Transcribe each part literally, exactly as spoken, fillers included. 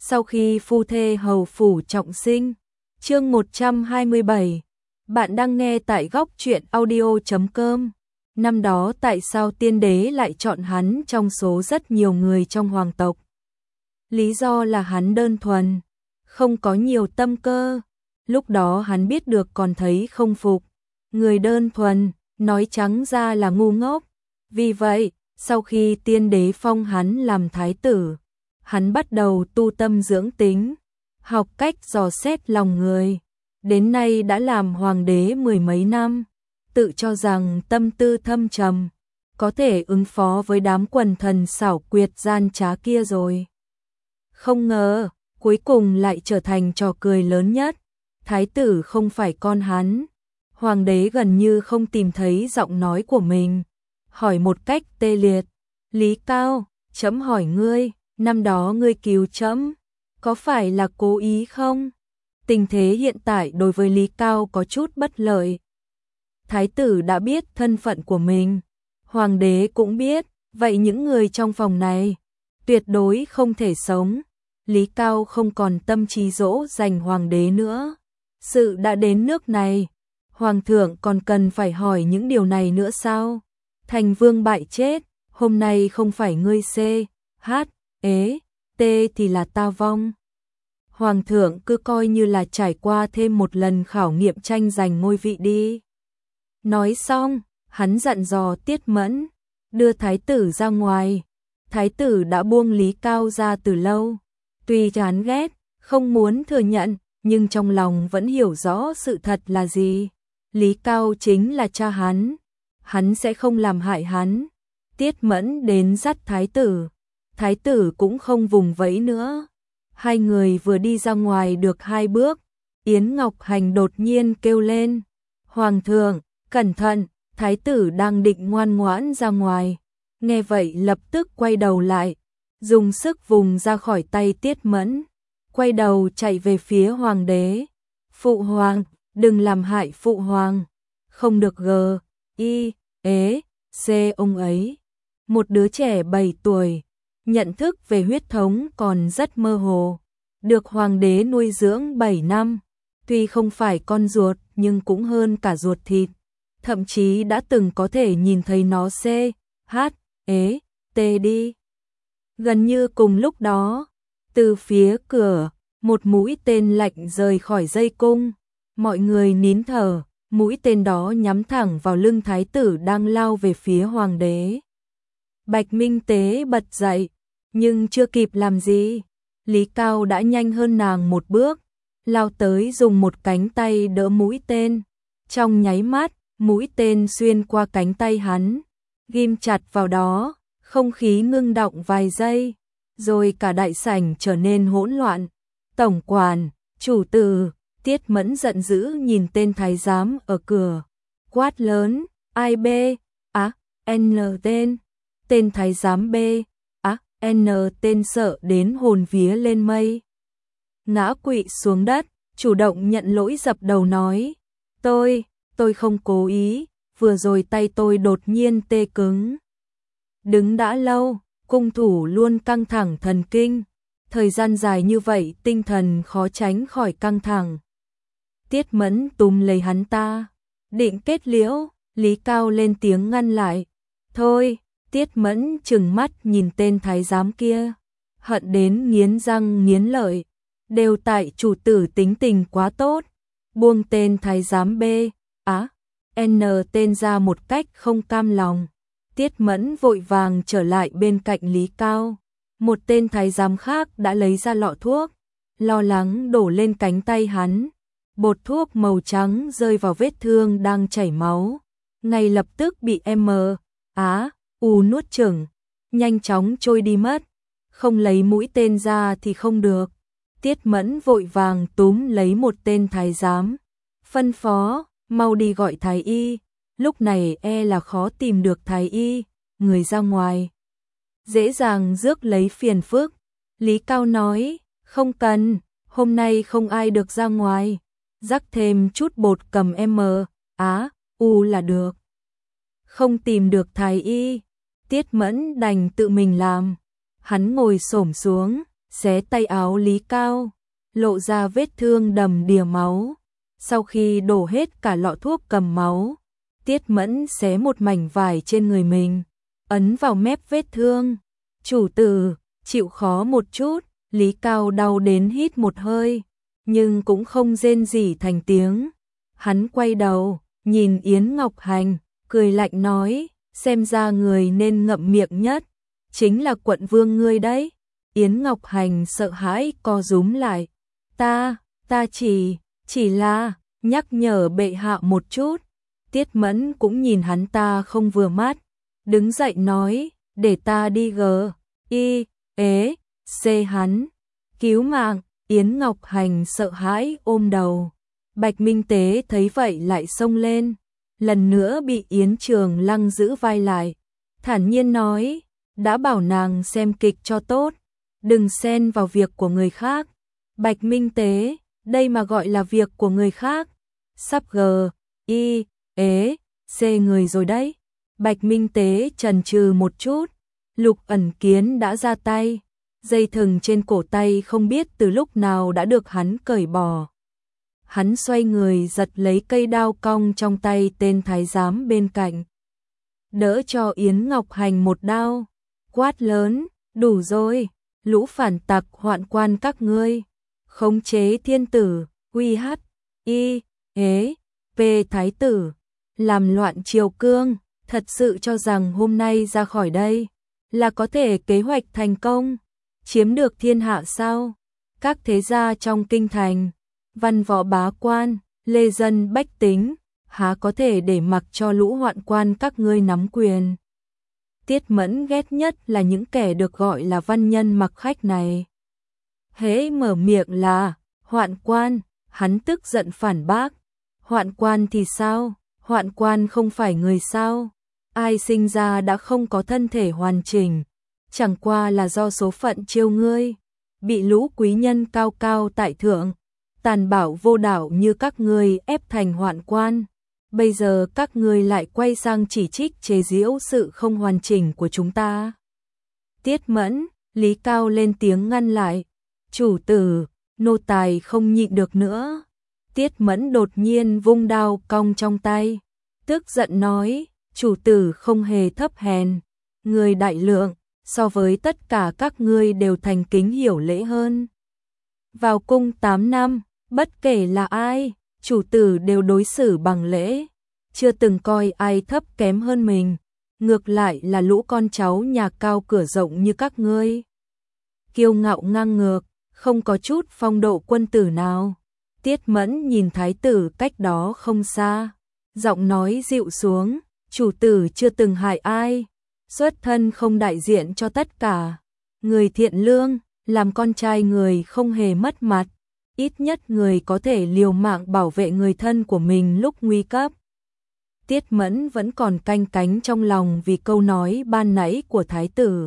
Sau khi phu thê hầu phủ trọng sinh. Chương một trăm hai mươi bảy. Bạn đang nghe tại góc truyện audio chấm com. Năm đó tại sao tiên đế lại chọn hắn trong số rất nhiều người trong hoàng tộc? Lý do là hắn đơn thuần, không có nhiều tâm cơ. Lúc đó hắn biết được còn thấy không phục. Người đơn thuần, nói trắng ra là ngu ngốc. Vì vậy, sau khi tiên đế phong hắn làm thái tử, hắn bắt đầu tu tâm dưỡng tính, học cách dò xét lòng người. Đến nay đã làm hoàng đế mười mấy năm, tự cho rằng tâm tư thâm trầm, có thể ứng phó với đám quần thần xảo quyệt gian trá kia rồi. Không ngờ, cuối cùng lại trở thành trò cười lớn nhất. Thái tử không phải con hắn. Hoàng đế gần như không tìm thấy giọng nói của mình, hỏi một cách tê liệt. Lý Cao, trẫm hỏi ngươi, năm đó ngươi cứu trẫm, có phải là cố ý không? Tình thế hiện tại đối với Lý Cao có chút bất lợi. Thái tử đã biết thân phận của mình, hoàng đế cũng biết, vậy những người trong phòng này tuyệt đối không thể sống. Lý Cao không còn tâm trí dỗ dành hoàng đế nữa. Sự đã đến nước này, hoàng thượng còn cần phải hỏi những điều này nữa sao? Thành vương bại chết, hôm nay không phải ngươi C, H, ế, T thì là ta vong. Hoàng thượng cứ coi như là trải qua thêm một lần khảo nghiệm tranh giành ngôi vị đi. Nói xong, hắn dặn dò Tiết Mẫn, đưa thái tử ra ngoài. Thái tử đã buông Lý Cao ra từ lâu. Tuy chán ghét, không muốn thừa nhận, nhưng trong lòng vẫn hiểu rõ sự thật là gì. Lý Cao chính là cha hắn, hắn sẽ không làm hại hắn. Tiết Mẫn đến dắt thái tử, thái tử cũng không vùng vẫy nữa. Hai người vừa đi ra ngoài được hai bước, Yến Ngọc Hành đột nhiên kêu lên. Hoàng thượng, cẩn thận, thái tử đang định ngoan ngoãn ra ngoài. Nghe vậy lập tức quay đầu lại, dùng sức vùng ra khỏi tay Tiết Mẫn, quay đầu chạy về phía hoàng đế. Phụ hoàng, đừng làm hại phụ hoàng. Không được g, y, ế, c ông ấy. Một đứa trẻ bảy tuổi, nhận thức về huyết thống còn rất mơ hồ. Được hoàng đế nuôi dưỡng bảy năm, tuy không phải con ruột nhưng cũng hơn cả ruột thịt. Thậm chí đã từng có thể nhìn thấy nó C, H, ế, T đi. Gần như cùng lúc đó, từ phía cửa, một mũi tên lạnh rời khỏi dây cung. Mọi người nín thở, mũi tên đó nhắm thẳng vào lưng thái tử đang lao về phía hoàng đế. Bạch Minh Tế bật dậy, nhưng chưa kịp làm gì, Lý Cao đã nhanh hơn nàng một bước, lao tới dùng một cánh tay đỡ mũi tên. Trong nháy mắt, mũi tên xuyên qua cánh tay hắn, ghim chặt vào đó, không khí ngưng động vài giây, rồi cả đại sảnh trở nên hỗn loạn. Tổng quản, chủ tử, Tiết Mẫn giận dữ nhìn tên thái giám ở cửa, quát lớn, ai B, á, N tên, tên thái giám B, á, N tên sợ đến hồn vía lên mây. Ngã quỵ xuống đất, chủ động nhận lỗi dập đầu nói, tôi, tôi không cố ý, vừa rồi tay tôi đột nhiên tê cứng. Đứng đã lâu, cung thủ luôn căng thẳng thần kinh, thời gian dài như vậy tinh thần khó tránh khỏi căng thẳng. Tiết Mẫn túm lấy hắn ta, định kết liễu, Lý Cao lên tiếng ngăn lại. Thôi, Tiết Mẫn trừng mắt nhìn tên thái giám kia, hận đến nghiến răng nghiến lợi, đều tại chủ tử tính tình quá tốt, buông tên thái giám B, á, N tên ra một cách không cam lòng. Tiết Mẫn vội vàng trở lại bên cạnh Lý Cao. Một tên thái giám khác đã lấy ra lọ thuốc, lo lắng đổ lên cánh tay hắn. Bột thuốc màu trắng rơi vào vết thương đang chảy máu, ngay lập tức bị M, Á, U nuốt chửng, nhanh chóng trôi đi mất. Không lấy mũi tên ra thì không được. Tiết Mẫn vội vàng túm lấy một tên thái giám, phân phó, mau đi gọi thái y. Lúc này e là khó tìm được thái y, người ra ngoài dễ dàng rước lấy phiền phức. Lý Cao nói, không cần, hôm nay không ai được ra ngoài, rắc thêm chút bột cầm M, Á, U là được. Không tìm được thái y, Tiết Mẫn đành tự mình làm. Hắn ngồi xổm xuống, xé tay áo Lý Cao, lộ ra vết thương đầm đìa máu. Sau khi đổ hết cả lọ thuốc cầm máu, Tiết Mẫn xé một mảnh vải trên người mình, ấn vào mép vết thương. Chủ tử, chịu khó một chút. Lý Cao đau đến hít một hơi, nhưng cũng không rên rỉ thành tiếng. Hắn quay đầu, nhìn Yến Ngọc Hành, cười lạnh nói, xem ra người nên ngậm miệng nhất, chính là quận vương ngươi đấy. Yến Ngọc Hành sợ hãi co rúm lại, ta, ta chỉ, chỉ là, nhắc nhở bệ hạ một chút. Tiết Mẫn cũng nhìn hắn ta không vừa mắt, đứng dậy nói, để ta đi gờ, y, ế, xê hắn, cứu mạng. Yến Ngọc Hành sợ hãi ôm đầu. Bạch Minh Tế thấy vậy lại xông lên, lần nữa bị Yến Trường Lăng giữ vai lại, thản nhiên nói, đã bảo nàng xem kịch cho tốt, đừng xen vào việc của người khác. Bạch Minh Tế, đây mà gọi là việc của người khác, sắp gờ, y, ế, xê người rồi đấy. Bạch Minh Tế chần chừ một chút, Lục Ẩn Kiến đã ra tay, dây thừng trên cổ tay không biết từ lúc nào đã được hắn cởi bỏ. Hắn xoay người giật lấy cây đao cong trong tay tên thái giám bên cạnh, đỡ cho Yến Ngọc Hành một đao, quát lớn, đủ rồi, lũ phản tặc hoạn quan các ngươi, khống chế thiên tử, quy hát, y, ế, về thái tử, làm loạn triều cương, thật sự cho rằng hôm nay ra khỏi đây là có thể kế hoạch thành công, chiếm được thiên hạ sao? Các thế gia trong kinh thành, văn võ bá quan, lê dân bách tính, há có thể để mặc cho lũ hoạn quan các ngươi nắm quyền. Tiết Mẫn ghét nhất là những kẻ được gọi là văn nhân mặc khách này. Hễ mở miệng là hoạn quan, hắn tức giận phản bác. Hoạn quan thì sao? Hoạn quan không phải người sao? Ai sinh ra đã không có thân thể hoàn chỉnh, chẳng qua là do số phận chiêu ngươi, bị lũ quý nhân cao cao tại thượng, tàn bạo vô đạo như các ngươi ép thành hoạn quan. Bây giờ các ngươi lại quay sang chỉ trích chế giễu sự không hoàn chỉnh của chúng ta. Tiết Mẫn, Lý Cao lên tiếng ngăn lại. Chủ tử, nô tài không nhịn được nữa. Tiết Mẫn đột nhiên vung đao cong trong tay, tức giận nói, chủ tử không hề thấp hèn, người đại lượng, so với tất cả các ngươi đều thành kính hiểu lễ hơn. Vào cung tám năm, bất kể là ai, chủ tử đều đối xử bằng lễ, chưa từng coi ai thấp kém hơn mình, ngược lại là lũ con cháu nhà cao cửa rộng như các ngươi. Kiêu ngạo ngang ngược, không có chút phong độ quân tử nào. Tiết Mẫn nhìn thái tử cách đó không xa, giọng nói dịu xuống, chủ tử chưa từng hại ai, xuất thân không đại diện cho tất cả, người thiện lương, làm con trai người không hề mất mặt, ít nhất người có thể liều mạng bảo vệ người thân của mình lúc nguy cấp. Tiết Mẫn vẫn còn canh cánh trong lòng vì câu nói ban nãy của thái tử.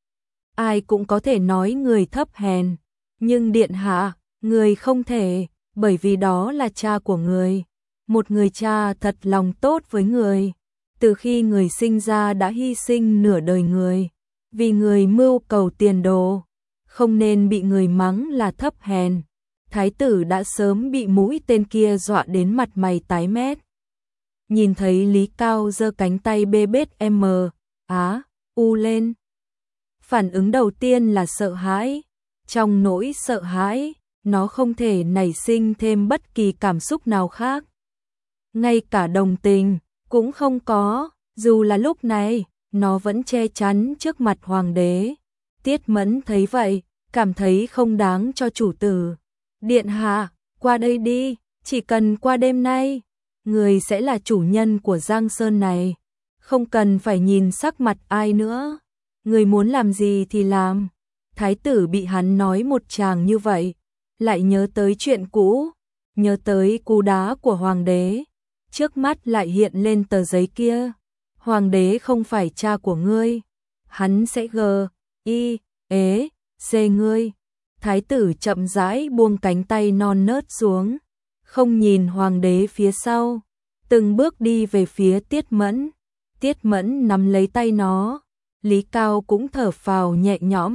Ai cũng có thể nói người thấp hèn, nhưng điện hạ, người không thể, bởi vì đó là cha của người, một người cha thật lòng tốt với người, từ khi người sinh ra đã hy sinh nửa đời người, vì người mưu cầu tiền đồ, không nên bị người mắng là thấp hèn. Thái tử đã sớm bị mũi tên kia dọa đến mặt mày tái mét. Nhìn thấy Lý Cao giơ cánh tay bê bết m, á, u lên. Phản ứng đầu tiên là sợ hãi. Trong nỗi sợ hãi, nó không thể nảy sinh thêm bất kỳ cảm xúc nào khác. Ngay cả đồng tình, cũng không có, dù là lúc này, nó vẫn che chắn trước mặt hoàng đế. Tiết Mẫn thấy vậy, cảm thấy không đáng cho chủ tử. Điện hạ, qua đây đi, chỉ cần qua đêm nay, người sẽ là chủ nhân của Giang Sơn này, không cần phải nhìn sắc mặt ai nữa, người muốn làm gì thì làm. Thái tử bị hắn nói một tràng như vậy, lại nhớ tới chuyện cũ, nhớ tới cú đá của hoàng đế, trước mắt lại hiện lên tờ giấy kia. Hoàng đế không phải cha của ngươi, hắn sẽ gờ, y, ế, xê ngươi. Thái tử chậm rãi buông cánh tay non nớt xuống, không nhìn hoàng đế phía sau, từng bước đi về phía Tiết Mẫn. Tiết Mẫn nắm lấy tay nó, Lý Cao cũng thở phào nhẹ nhõm,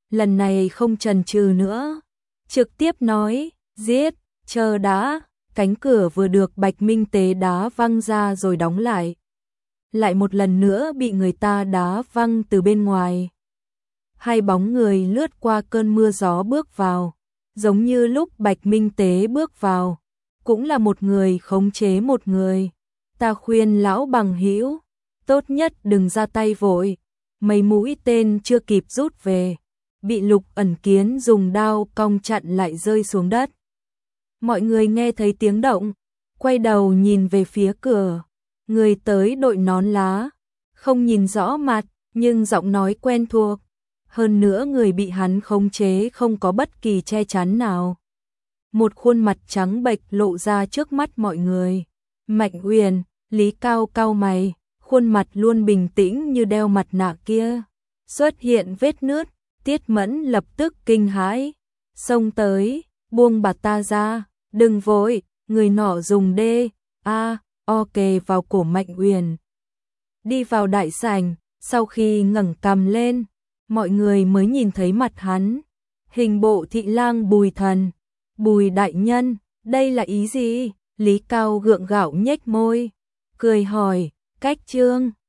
lần này không chần chừ nữa, trực tiếp nói, giết, chờ đã, cánh cửa vừa được Bạch Minh Tế đá văng ra rồi đóng lại. Lại một lần nữa bị người ta đá văng từ bên ngoài. Hai bóng người lướt qua cơn mưa gió bước vào, giống như lúc Bạch Minh Tế bước vào, cũng là một người khống chế một người. Ta khuyên lão bằng hữu, tốt nhất đừng ra tay vội, mấy mũi tên chưa kịp rút về, bị Lục Ẩn Kiến dùng đao cong chặn lại rơi xuống đất. Mọi người nghe thấy tiếng động, quay đầu nhìn về phía cửa, người tới đội nón lá, không nhìn rõ mặt, nhưng giọng nói quen thuộc, hơn nữa người bị hắn khống chế không có bất kỳ che chắn nào. Một khuôn mặt trắng bệch lộ ra trước mắt mọi người. Mạnh Uyển, Lý Cao cau mày, khuôn mặt luôn bình tĩnh như đeo mặt nạ kia, xuất hiện vết nứt, Tiết Mẫn lập tức kinh hãi, xông tới, buông bà ta ra, đừng vội, người nọ dùng đê, a, o kề vào cổ Mạnh Uyển. Đi vào đại sảnh, sau khi ngẩng cằm lên, mọi người mới nhìn thấy mặt hắn. Hình bộ thị lang Bùi Thần, Bùi đại nhân, đây là ý gì? Lý Cao gượng gạo nhếch môi, cười hỏi, cách trương.